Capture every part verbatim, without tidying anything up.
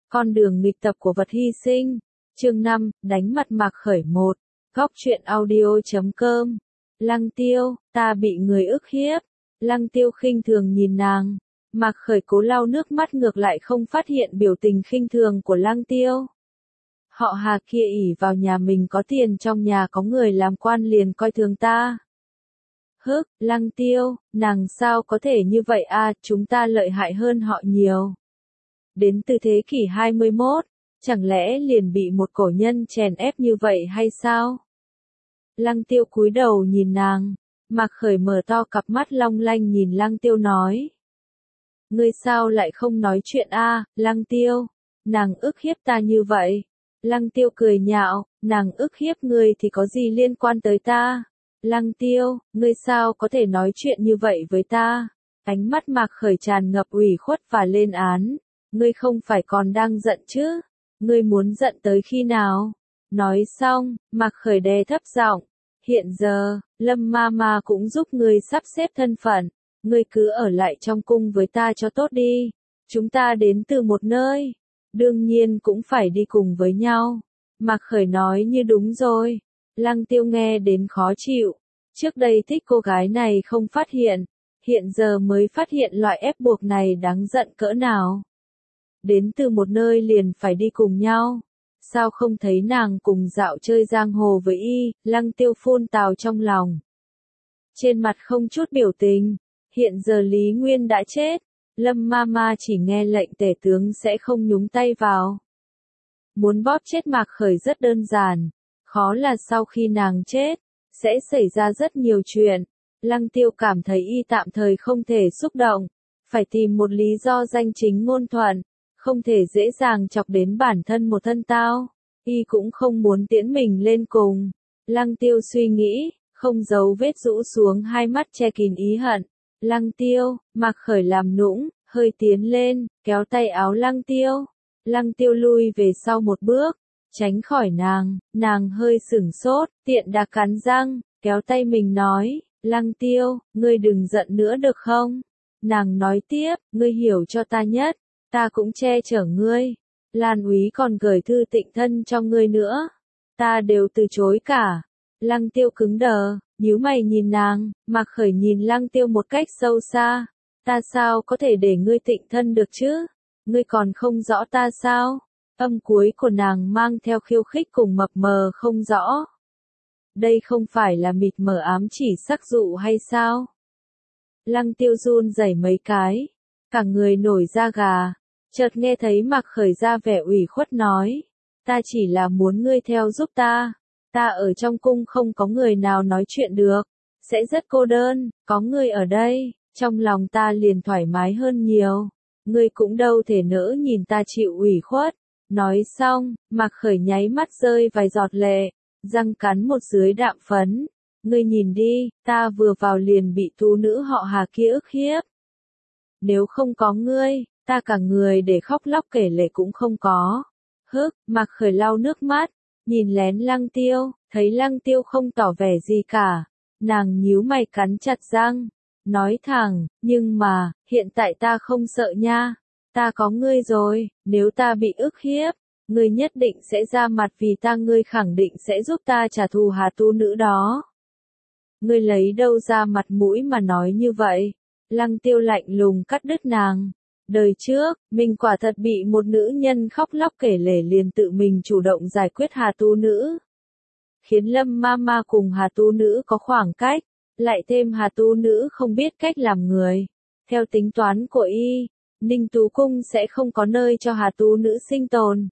Con đường nghịch tập của vật hy sinh. Chương năm, đánh mặt Mạc Khởi một. Góc truyện audio chấm com. Lăng Tiêu, ta bị người ức hiếp. Lăng Tiêu khinh thường nhìn nàng. Mạc Khởi cố lau nước mắt ngược lại không phát hiện biểu tình khinh thường của Lăng Tiêu. Họ Hà kia ỷ vào nhà mình có tiền, trong nhà có người làm quan liền coi thường ta. Hức, Lăng Tiêu, nàng sao có thể như vậy à, chúng ta lợi hại hơn họ nhiều. Đến từ thế kỷ hai mươi mốt, chẳng lẽ liền bị một cổ nhân chèn ép như vậy hay sao? Lăng Tiêu cúi đầu nhìn nàng, Mạc Khởi mở to cặp mắt long lanh nhìn Lăng Tiêu nói. Ngươi sao lại không nói chuyện a, à, Lăng Tiêu, nàng ức hiếp ta như vậy. Lăng Tiêu cười nhạo, nàng ức hiếp ngươi thì có gì liên quan tới ta? Lăng Tiêu, ngươi sao có thể nói chuyện như vậy với ta? Ánh mắt Mạc Khởi tràn ngập ủy khuất và lên án. Ngươi không phải còn đang giận chứ? Ngươi muốn giận tới khi nào? Nói xong, Mạc Khởi đè thấp giọng. Hiện giờ, Lâm ma ma cũng giúp ngươi sắp xếp thân phận. Ngươi cứ ở lại trong cung với ta cho tốt đi. Chúng ta đến từ một nơi. Đương nhiên cũng phải đi cùng với nhau. Mạc Khởi nói như đúng rồi. Lăng Tiêu nghe đến khó chịu. Trước đây thích cô gái này không phát hiện. Hiện giờ mới phát hiện loại ép buộc này đáng giận cỡ nào. Đến từ một nơi liền phải đi cùng nhau. Sao không thấy nàng cùng dạo chơi giang hồ với y, Lăng Tiêu phun tào trong lòng. Trên mặt không chút biểu tình. Hiện giờ Lý Nguyên đã chết. Lâm ma ma chỉ nghe lệnh tể tướng sẽ không nhúng tay vào. Muốn bóp chết Mạc Khởi rất đơn giản. Khó là sau khi nàng chết, sẽ xảy ra rất nhiều chuyện. Lăng Tiêu cảm thấy y tạm thời không thể xúc động. Phải tìm một lý do danh chính ngôn thuận. Không thể dễ dàng chọc đến bản thân một thân tao. Y cũng không muốn tiễn mình lên cùng. Lăng Tiêu suy nghĩ, không giấu vết rũ xuống hai mắt che kín ý hận. Lăng Tiêu, Mạc Khởi làm nũng, hơi tiến lên, kéo tay áo Lăng Tiêu. Lăng Tiêu lui về sau một bước, tránh khỏi nàng, nàng hơi sửng sốt, tiện đà cắn răng, kéo tay mình nói, Lăng Tiêu, ngươi đừng giận nữa được không? Nàng nói tiếp, ngươi hiểu cho ta nhất, ta cũng che chở ngươi. Lan úy còn gửi thư tịnh thân cho ngươi nữa. Ta đều từ chối cả. Lăng Tiêu cứng đờ, nhíu mày nhìn nàng, Mạc Khởi nhìn Lăng Tiêu một cách sâu xa. Ta sao có thể để ngươi tịnh thân được chứ? Ngươi còn không rõ ta sao? Âm cuối của nàng mang theo khiêu khích cùng mập mờ không rõ. Đây không phải là mịt mờ ám chỉ sắc dụ hay sao? Lăng Tiêu run rẩy mấy cái, cả người nổi da gà. Chợt nghe thấy Mạc Khởi ra vẻ ủy khuất nói, ta chỉ là muốn ngươi theo giúp ta, ta ở trong cung không có người nào nói chuyện được, sẽ rất cô đơn, có ngươi ở đây, trong lòng ta liền thoải mái hơn nhiều, ngươi cũng đâu thể nỡ nhìn ta chịu ủy khuất. Nói xong, Mạc Khởi nháy mắt rơi vài giọt lệ, răng cắn một dưới đạm phấn, ngươi nhìn đi, ta vừa vào liền bị tú nữ họ Hà kia ức hiếp. Nếu không có ngươi, ta cả người để khóc lóc kể lể cũng không có. Hức, Mạc Khởi lau nước mắt, nhìn lén Lăng Tiêu, thấy Lăng Tiêu không tỏ vẻ gì cả. Nàng nhíu mày cắn chặt răng, nói thẳng, nhưng mà, hiện tại ta không sợ nha. Ta có ngươi rồi, nếu ta bị ức hiếp, ngươi nhất định sẽ ra mặt vì ta, ngươi khẳng định sẽ giúp ta trả thù Hà tu nữ đó. Ngươi lấy đâu ra mặt mũi mà nói như vậy? Lăng Tiêu lạnh lùng cắt đứt nàng. Đời trước, mình quả thật bị một nữ nhân khóc lóc kể lể liền tự mình chủ động giải quyết Hà tu nữ. Khiến Lâm ma ma cùng Hà tu nữ có khoảng cách, lại thêm Hà tu nữ không biết cách làm người. Theo tính toán của y, Ninh Tú Cung sẽ không có nơi cho Hà tu nữ sinh tồn.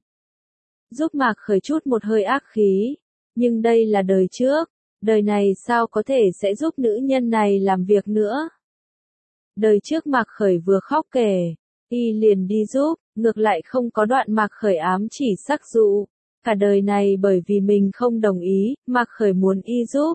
Giúp Mạc Khởi chút một hơi ác khí, nhưng đây là đời trước, đời này sao có thể sẽ giúp nữ nhân này làm việc nữa. Đời trước Mạc Khởi vừa khóc kể, y liền đi giúp, ngược lại không có đoạn Mạc Khởi ám chỉ sắc dụ. Cả đời này bởi vì mình không đồng ý, Mạc Khởi muốn y giúp.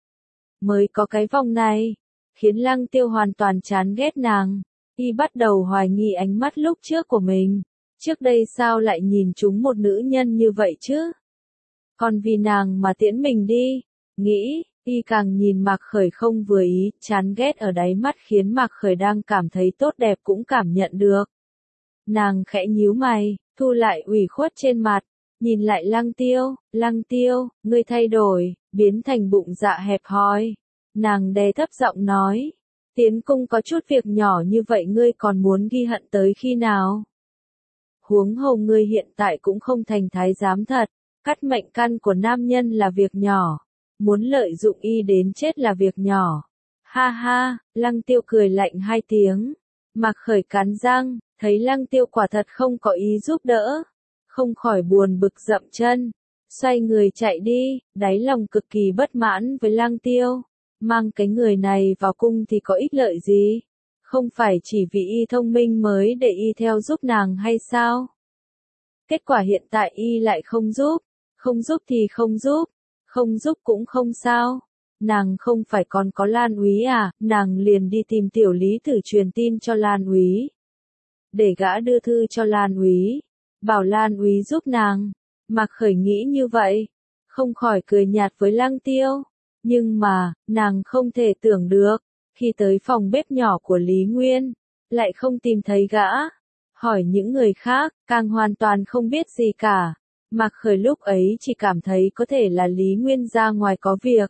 Mới có cái vòng này, khiến Lăng Tiêu hoàn toàn chán ghét nàng. Y bắt đầu hoài nghi ánh mắt lúc trước của mình. Trước đây sao lại nhìn chúng một nữ nhân như vậy chứ? Còn vì nàng mà tiễn mình đi. Nghĩ, y càng nhìn Mạc Khởi không vừa ý, chán ghét ở đáy mắt khiến Mạc Khởi đang cảm thấy tốt đẹp cũng cảm nhận được. Nàng khẽ nhíu mày, thu lại ủy khuất trên mặt, nhìn lại Lăng Tiêu, Lăng Tiêu, ngươi thay đổi, biến thành bụng dạ hẹp hòi. Nàng đè thấp giọng nói, tiến cung có chút việc nhỏ như vậy ngươi còn muốn ghi hận tới khi nào? Huống hồ ngươi hiện tại cũng không thành thái giám thật, cắt mệnh căn của nam nhân là việc nhỏ, muốn lợi dụng y đến chết là việc nhỏ. Ha ha, Lăng Tiêu cười lạnh hai tiếng, Mạc Khởi cắn răng, thấy Lăng Tiêu quả thật không có ý giúp đỡ, không khỏi buồn bực dậm chân, xoay người chạy đi, đáy lòng cực kỳ bất mãn với Lăng Tiêu, mang cái người này vào cung thì có ích lợi gì, không phải chỉ vì y thông minh mới để y theo giúp nàng hay sao? Kết quả hiện tại y lại không giúp, không giúp thì không giúp, không giúp cũng không sao. Nàng không phải còn có Lan Úy à, nàng liền đi tìm Tiểu Lý thử truyền tin cho Lan Úy. Để gã đưa thư cho Lan Úy, bảo Lan Úy giúp nàng. Mạc Khởi nghĩ như vậy, không khỏi cười nhạt với Lăng Tiêu. Nhưng mà, nàng không thể tưởng được, khi tới phòng bếp nhỏ của Lý Nguyên, lại không tìm thấy gã. Hỏi những người khác, càng hoàn toàn không biết gì cả. Mạc Khởi lúc ấy chỉ cảm thấy có thể là Lý Nguyên ra ngoài có việc.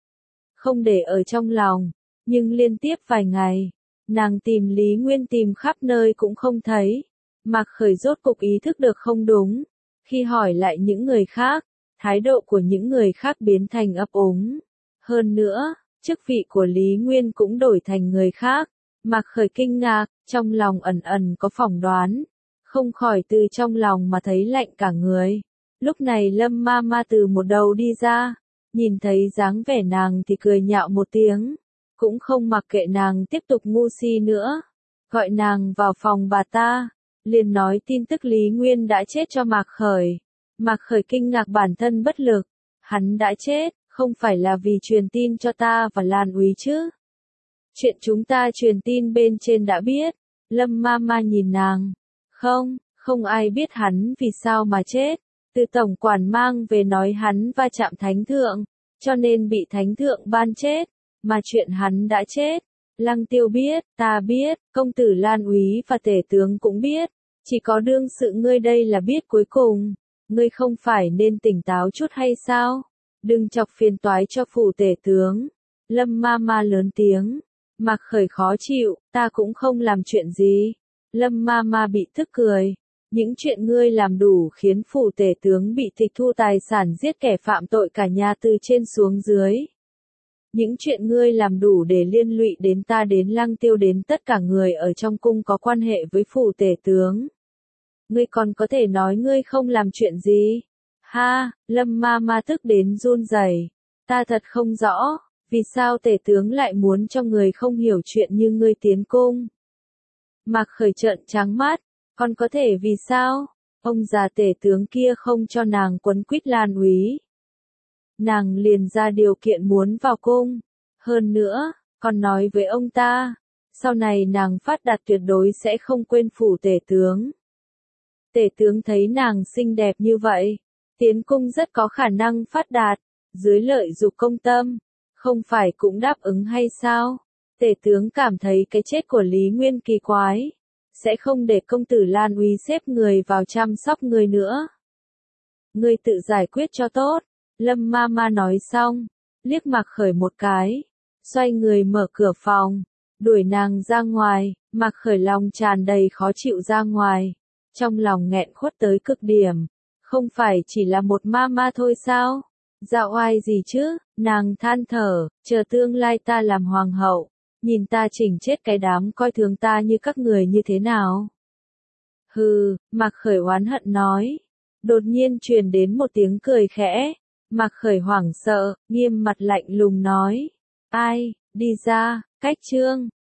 Không để ở trong lòng, nhưng liên tiếp vài ngày, nàng tìm Lý Nguyên tìm khắp nơi cũng không thấy. Mạc Khởi rốt cục ý thức được không đúng. Khi hỏi lại những người khác, thái độ của những người khác biến thành ấp úng. Hơn nữa, chức vị của Lý Nguyên cũng đổi thành người khác. Mạc Khởi kinh ngạc, trong lòng ẩn ẩn có phỏng đoán. Không khỏi từ trong lòng mà thấy lạnh cả người. Lúc này Lâm Ma Ma từ một đầu đi ra. Nhìn thấy dáng vẻ nàng thì cười nhạo một tiếng. Cũng không mặc kệ nàng tiếp tục ngu si nữa. Gọi nàng vào phòng bà ta. Liền nói tin tức Lý Nguyên đã chết cho Mạc Khởi. Mạc Khởi kinh ngạc bản thân bất lực. Hắn đã chết, không phải là vì truyền tin cho ta và Lan Úy chứ. Chuyện chúng ta truyền tin bên trên đã biết. Lâm Ma Ma nhìn nàng. Không, không ai biết hắn vì sao mà chết. Từ tổng quản mang về nói hắn va chạm thánh thượng, cho nên bị thánh thượng ban chết. Mà chuyện hắn đã chết, Lăng Tiêu biết, ta biết, công tử Lan Úy và tể tướng cũng biết. Chỉ có đương sự ngươi đây là biết cuối cùng. Ngươi không phải nên tỉnh táo chút hay sao? Đừng chọc phiền toái cho phủ tể tướng. Lâm Ma Ma lớn tiếng. Mạc Khởi khó chịu, ta cũng không làm chuyện gì. Lâm Ma Ma bị tức cười. Những chuyện ngươi làm đủ khiến phủ tể tướng bị tịch thu tài sản giết kẻ phạm tội cả nhà từ trên xuống dưới. Những chuyện ngươi làm đủ để liên lụy đến ta đến Lăng Tiêu đến tất cả người ở trong cung có quan hệ với phủ tể tướng. Ngươi còn có thể nói ngươi không làm chuyện gì? Ha, Lâm Ma Ma tức đến run rẩy. Ta thật không rõ, vì sao tể tướng lại muốn cho người không hiểu chuyện như ngươi tiến cung. Mạc Khởi trợn trắng mắt, còn có thể vì sao? Ông già tể tướng kia không cho nàng quấn quýt Lan Úy. Nàng liền ra điều kiện muốn vào cung. Hơn nữa, còn nói với ông ta, sau này nàng phát đạt tuyệt đối sẽ không quên phủ tể tướng. Tể tướng thấy nàng xinh đẹp như vậy, tiến cung rất có khả năng phát đạt, dưới lợi dục công tâm, không phải cũng đáp ứng hay sao? Tể tướng cảm thấy cái chết của Lý Nguyên kỳ quái, sẽ không để công tử Lan Úy xếp người vào chăm sóc người nữa. Ngươi tự giải quyết cho tốt. Lâm Ma Ma nói xong, liếc Mạc Khởi một cái, xoay người mở cửa phòng, đuổi nàng ra ngoài. Mạc Khởi lòng tràn đầy khó chịu ra ngoài, trong lòng nghẹn khuất tới cực điểm. Không phải chỉ là một ma ma thôi sao? Dạo oai gì chứ? Nàng than thở, chờ tương lai ta làm hoàng hậu, nhìn ta chỉnh chết cái đám coi thường ta như các người như thế nào. Hừ, Mạc Khởi oán hận nói. Đột nhiên truyền đến một tiếng cười khẽ. Mạc Khởi hoảng sợ, nghiêm mặt lạnh lùng nói. Ai, đi ra, cách chương.